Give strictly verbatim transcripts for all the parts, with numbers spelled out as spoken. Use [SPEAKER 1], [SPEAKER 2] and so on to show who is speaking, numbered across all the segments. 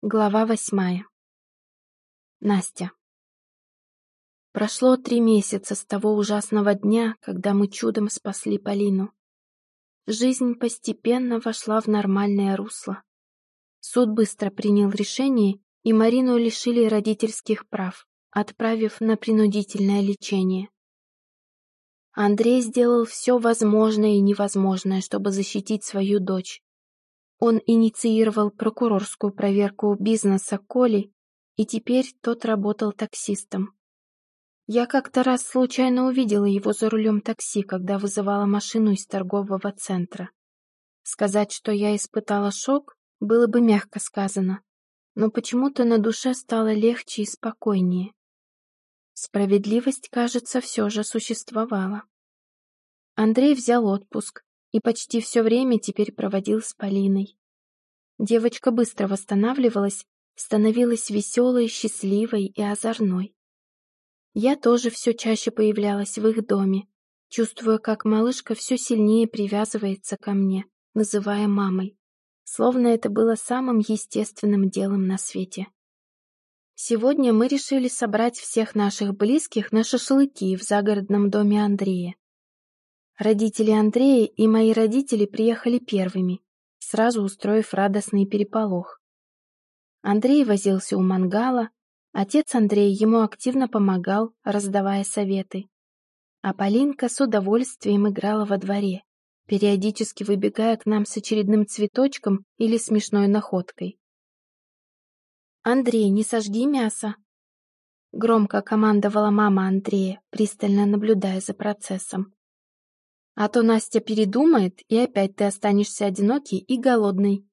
[SPEAKER 1] Глава восьмая. Настя. Прошло три месяца с того ужасного дня, когда мы чудом спасли Полину. Жизнь постепенно вошла в нормальное русло. Суд быстро принял решение, и Марину лишили родительских прав, отправив на принудительное лечение. Андрей сделал все возможное и невозможное, чтобы защитить свою дочь. Он инициировал прокурорскую проверку бизнеса Коли, и теперь тот работал таксистом. Я как-то раз случайно увидела его за рулем такси, когда вызывала машину из торгового центра. Сказать, что я испытала шок, было бы мягко сказано, но почему-то на душе стало легче и спокойнее. Справедливость, кажется, все же существовала. Андрей взял отпуск и почти все время теперь проводил с Полиной. Девочка быстро восстанавливалась, становилась веселой, счастливой и озорной. Я тоже все чаще появлялась в их доме, чувствуя, как малышка все сильнее привязывается ко мне, называя мамой, словно это было самым естественным делом на свете. Сегодня мы решили собрать всех наших близких на шашлыки в загородном доме Андрея. Родители Андрея и мои родители приехали первыми, сразу устроив радостный переполох. Андрей возился у мангала, отец Андрея ему активно помогал, раздавая советы. А Полинка с удовольствием играла во дворе, периодически выбегая к нам с очередным цветочком или смешной находкой. «Андрей, не сожги мясо!» Громко командовала мама Андрея, пристально наблюдая за процессом. «А то Настя передумает, и опять ты останешься одинокий и голодный».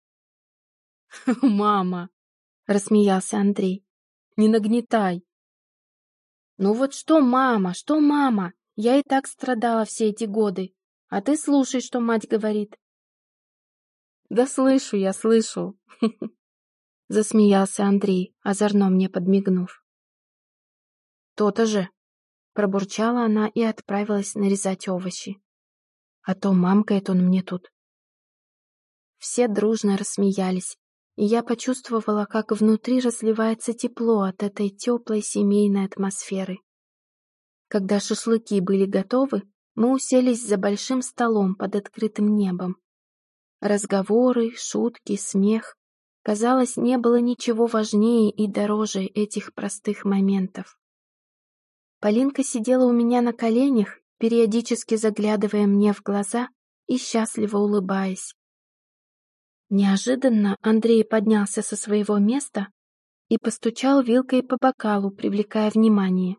[SPEAKER 1] «Мама!» — рассмеялся Андрей. «Не нагнетай!» «Ну вот что, мама, что, мама? Я и так страдала все эти годы, а ты слушай, что мать говорит». «Да слышу я, слышу!» — засмеялся Андрей, озорно мне подмигнув. «То-то же!» — пробурчала она и отправилась нарезать овощи. «А то мамкает он мне тут». Все дружно рассмеялись, и я почувствовала, как внутри разливается тепло от этой теплой семейной атмосферы. Когда шашлыки были готовы, мы уселись за большим столом под открытым небом. Разговоры, шутки, смех. Казалось, не было ничего важнее и дороже этих простых моментов. Полинка сидела у меня на коленях, периодически заглядывая мне в глаза и счастливо улыбаясь. Неожиданно Андрей поднялся со своего места и постучал вилкой по бокалу, привлекая внимание.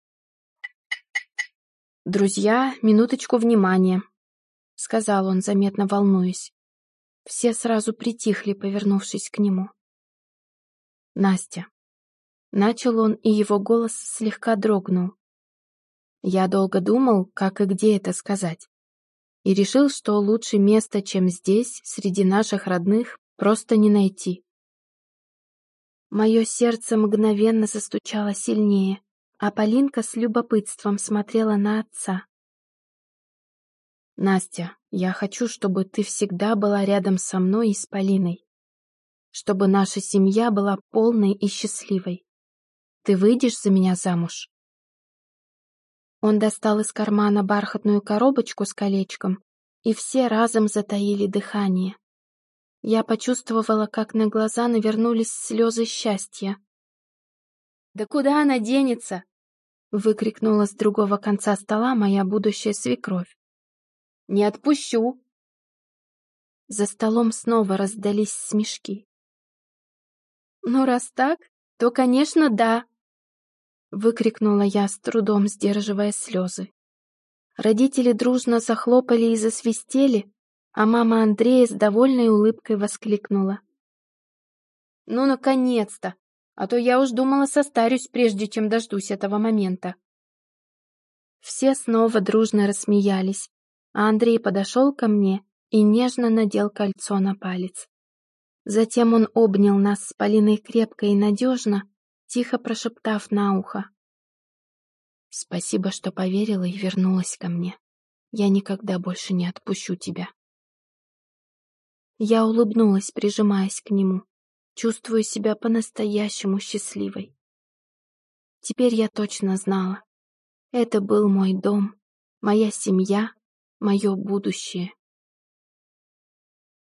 [SPEAKER 1] «Друзья, минуточку внимания», — сказал он, заметно волнуясь. Все сразу притихли, повернувшись к нему. «Настя», — начал он, и его голос слегка дрогнул. «Я долго думал, как и где это сказать, и решил, что лучше места, чем здесь, среди наших родных, просто не найти». Мое сердце мгновенно застучало сильнее, а Полинка с любопытством смотрела на отца. «Настя, я хочу, чтобы ты всегда была рядом со мной и с Полиной, чтобы наша семья была полной и счастливой. Ты выйдешь за меня замуж?» Он достал из кармана бархатную коробочку с колечком, и все разом затаили дыхание. Я почувствовала, как на глаза навернулись слезы счастья. «Да куда она денется?» — выкрикнула с другого конца стола моя будущая свекровь. «Не отпущу!» За столом снова раздались смешки. «Ну, раз так, то, конечно, да!» — выкрикнула я, с трудом сдерживая слезы. Родители дружно захлопали и засвистели, а мама Андрея с довольной улыбкой воскликнула. «Ну, наконец-то! А то я уж думала, состарюсь, прежде чем дождусь этого момента». Все снова дружно рассмеялись, а Андрей подошел ко мне и нежно надел кольцо на палец. Затем он обнял нас с Полиной крепко и надежно, тихо прошептав на ухо. «Спасибо, что поверила и вернулась ко мне. Я никогда больше не отпущу тебя». Я улыбнулась, прижимаясь к нему. чувствую себя по-настоящему счастливой. Теперь я точно знала. Это был мой дом, моя семья, мое будущее.